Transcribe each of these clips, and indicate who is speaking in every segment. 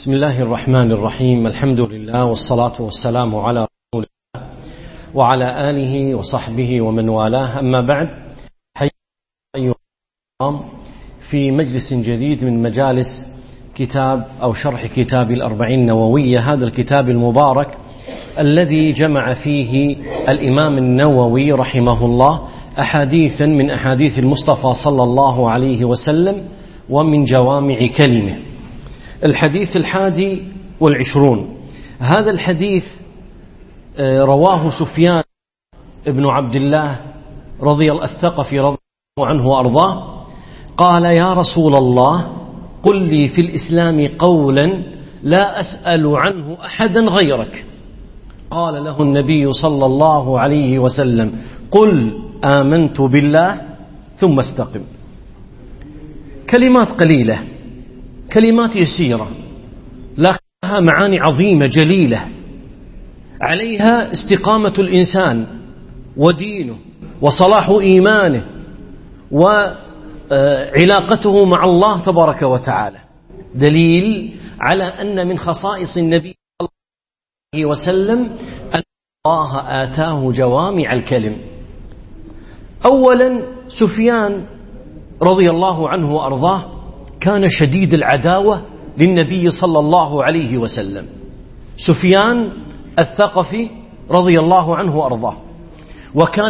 Speaker 1: بسم الله الرحمن الرحيم. الحمد لله والصلاة والسلام على رسول الله وعلى آله وصحبه ومن والاه، أما بعد. أيها الكرام، في مجلس جديد من مجالس كتاب أو شرح كتاب الأربعين النووية، هذا الكتاب المبارك الذي جمع فيه الإمام النووي رحمه الله أحاديثا من أحاديث المصطفى صلى الله عليه وسلم ومن جوامع كلمه. الحديث 21. هذا الحديث رواه سفيان بن عبد الله الثقفي رضي الله عنه وأرضاه، قال: يا رسول الله، قل لي في الإسلام قولا لا أسأل عنه أحدا غيرك. قال له النبي صلى الله عليه وسلم: قل آمنت بالله ثم استقم. كلمات قليلة، كلمات يسيرة، لها معاني عظيمة جليلة، عليها استقامة الإنسان ودينه وصلاح إيمانه وعلاقته مع الله تبارك وتعالى، دليل على أن من خصائص النبي صلى الله عليه وسلم أن الله آتاه جوامع الكلم. أولا، سفيان رضي الله عنه وأرضاه كان شديد العداوة للنبي صلى الله عليه وسلم. سفيان الثقفي رضي الله عنه وأرضاه، وكان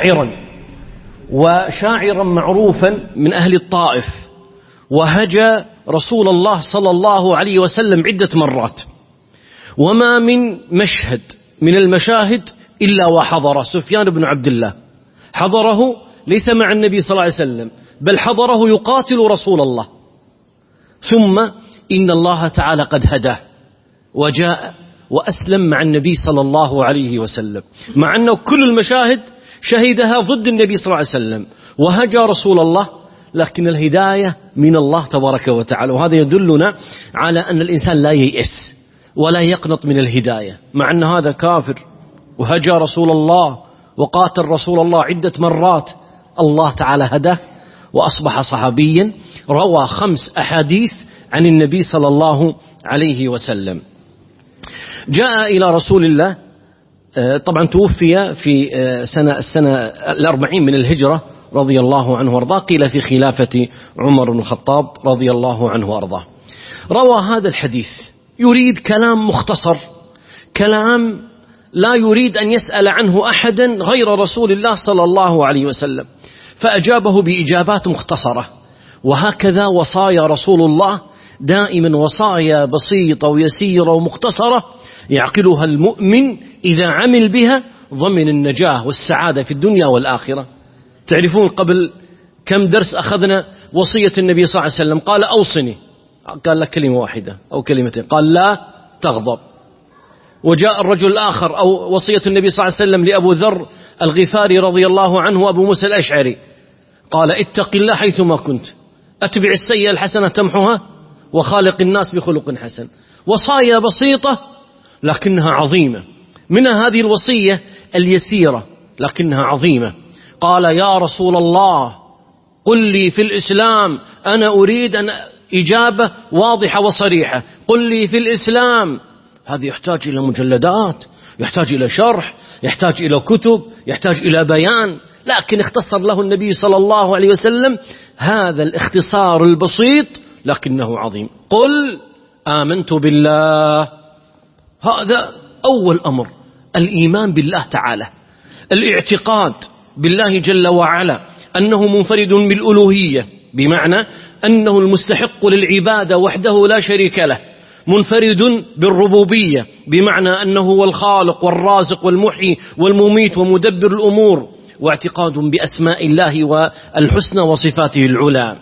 Speaker 1: شاعرا معروفا من أهل الطائف، وهجى رسول الله صلى الله عليه وسلم عدة مرات، وما من مشهد من المشاهد إلا وحضره سفيان بن عبد الله. حضره ليس مع النبي صلى الله عليه وسلم، بل حضره يقاتل رسول الله. ثم إن الله تعالى قد هداه وجاء وأسلم مع النبي صلى الله عليه وسلم، مع أنه كل المشاهد شهدها ضد النبي صلى الله عليه وسلم وهجى رسول الله، لكن الهداية من الله تبارك وتعالى. وهذا يدلنا على أن الإنسان لا ييأس ولا يقنط من الهداية، مع أن هذا كافر وهجى رسول الله وقاتل رسول الله عدة مرات، الله تعالى هداه وأصبح صحابيا، روى 5 أحاديث عن النبي صلى الله عليه وسلم. جاء إلى رسول الله، طبعا توفي في السنة 40 من الهجرة رضي الله عنه وارضاه، قيل في خلافة عمر بن الخطاب رضي الله عنه وارضاه. روى هذا الحديث يريد كلام مختصر، كلام لا يريد أن يسأل عنه أحدا غير رسول الله صلى الله عليه وسلم، فأجابه بإجابات مختصرة. وهكذا وصايا رسول الله دائما وصايا بسيطة ويسيرة ومختصرة يعقلها المؤمن، إذا عمل بها ضمن النجاة والسعادة في الدنيا والآخرة. تعرفون قبل كم درس أخذنا وصية النبي صلى الله عليه وسلم؟ قال: أوصني، قال لك كلمة واحدة أو كلمتين، قال: لا تغضب. وجاء الرجل الآخر، أو وصية النبي صلى الله عليه وسلم لأبو ذر الغفاري رضي الله عنه وأبو موسى الأشعري، قال: اتق الله حيثما كنت، أتبع السيئة الحسنة تمحها، وخالق الناس بخلق حسن. وصايا بسيطة لكنها عظيمة، منها هذه الوصية اليسيرة لكنها عظيمة. قال: يا رسول الله، قل لي في الإسلام، أنا أريد أن إجابة واضحة وصريحة، قل لي في الإسلام. هذا يحتاج إلى مجلدات، يحتاج إلى شرح، يحتاج إلى كتب، يحتاج إلى بيان، لكن اختصر له النبي صلى الله عليه وسلم هذا الاختصار البسيط لكنه عظيم. قل آمنت بالله. هذا أول أمر، الإيمان بالله تعالى، الاعتقاد بالله جل وعلا أنه منفرد بالألوهية، بمعنى أنه المستحق للعبادة وحده لا شريك له، منفرد بالربوبية، بمعنى أنه هو الخالق والرازق والمحيي والمميت ومدبر الأمور، واعتقاد بأسماء الله والحسنى وصفاته العلى.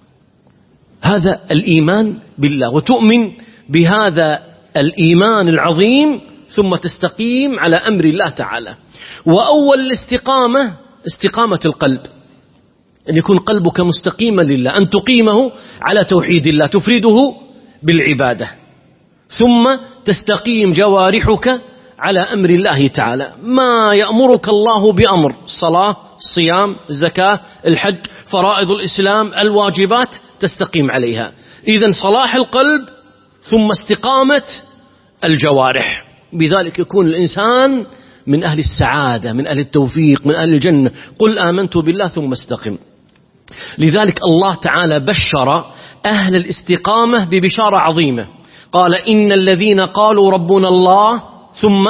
Speaker 1: هذا الإيمان بالله، وتؤمن بهذا الإيمان العظيم ثم تستقيم على أمر الله تعالى. وأول الاستقامة استقامة القلب، أن يكون قلبك مستقيما لله، أن تقيمه على توحيد الله، تفرده بالعبادة، ثم تستقيم جوارحك على أمر الله تعالى. ما يأمرك الله بأمر، الصلاة، الصيام، الزكاة، الحج، فرائض الإسلام، الواجبات، تستقيم عليها. إذن صلاح القلب ثم استقامة الجوارح. بذلك يكون الإنسان من أهل السعادة، من أهل التوفيق، من أهل الجنة. قل آمنت بالله ثم استقم. لذلك الله تعالى بشر أهل الاستقامة ببشارة عظيمة، قال إن الذين قالوا ربنا الله ثم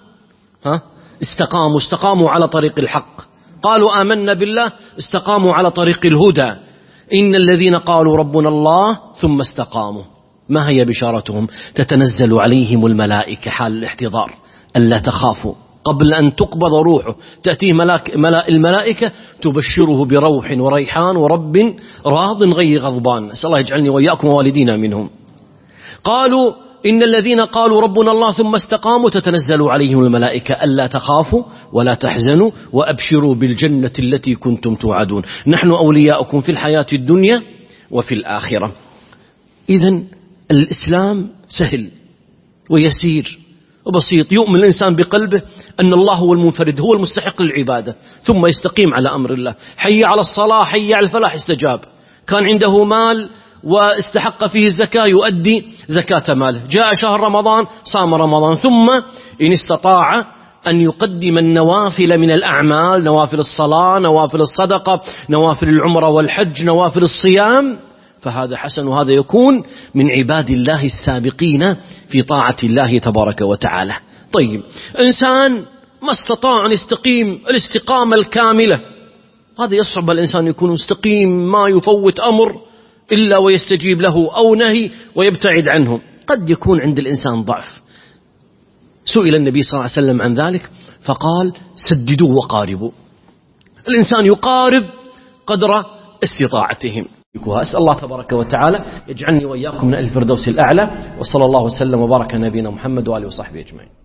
Speaker 1: استقاموا على طريق الحق، قالوا آمنا بالله استقاموا على طريق الهدى. إن الذين قالوا ربنا الله ثم استقاموا، ما هي بشارتهم؟ تتنزل عليهم الملائكة حال الاحتضار ألا تخافوا، قبل أن تقبض روحه تأتيه الملائكة تبشره بروح وريحان ورب راض غير غضبان. أسأل الله يجعلني وإياكم ووالدينا منهم. قالوا إن الذين قالوا ربنا الله ثم استقاموا تتنزل عليهم الملائكة ألا تخافوا ولا تحزنوا وأبشروا بالجنة التي كنتم توعدون، نحن أولياؤكم في الحياة الدنيا وفي الآخرة. إذن الإسلام سهل ويسير وبسيط. يؤمن الإنسان بقلبه أن الله هو المنفرد، هو المستحق للعبادة، ثم يستقيم على أمر الله. حي على الصلاة، حي على الفلاح، استجاب. كان عنده مال واستحق فيه الزكاة يؤدي زكاة ماله. جاء شهر رمضان صام رمضان. ثم إن استطاع أن يقدم النوافل من الأعمال، نوافل الصلاة، نوافل الصدقة، نوافل العمرة والحج، نوافل الصيام، فهذا حسن، وهذا يكون من عباد الله السابقين في طاعة الله تبارك وتعالى. طيب، إنسان ما استطاع أن يستقيم الاستقامة الكاملة، هذا يصعب الإنسان يكون مستقيم، ما يفوت أمر إلا ويستجيب له أو نهي ويبتعد عنه. قد يكون عند الإنسان ضعف. سئل النبي صلى الله عليه وسلم عن ذلك فقال سددوا وقاربوا. الإنسان يقارب قدر استطاعتهم. أسأل الله تبارك وتعالى يجعلني وإياكم من أهل الفردوس الأعلى. وصلى الله وسلم وبارك على نبينا محمد وآله وصحبه أجمعين.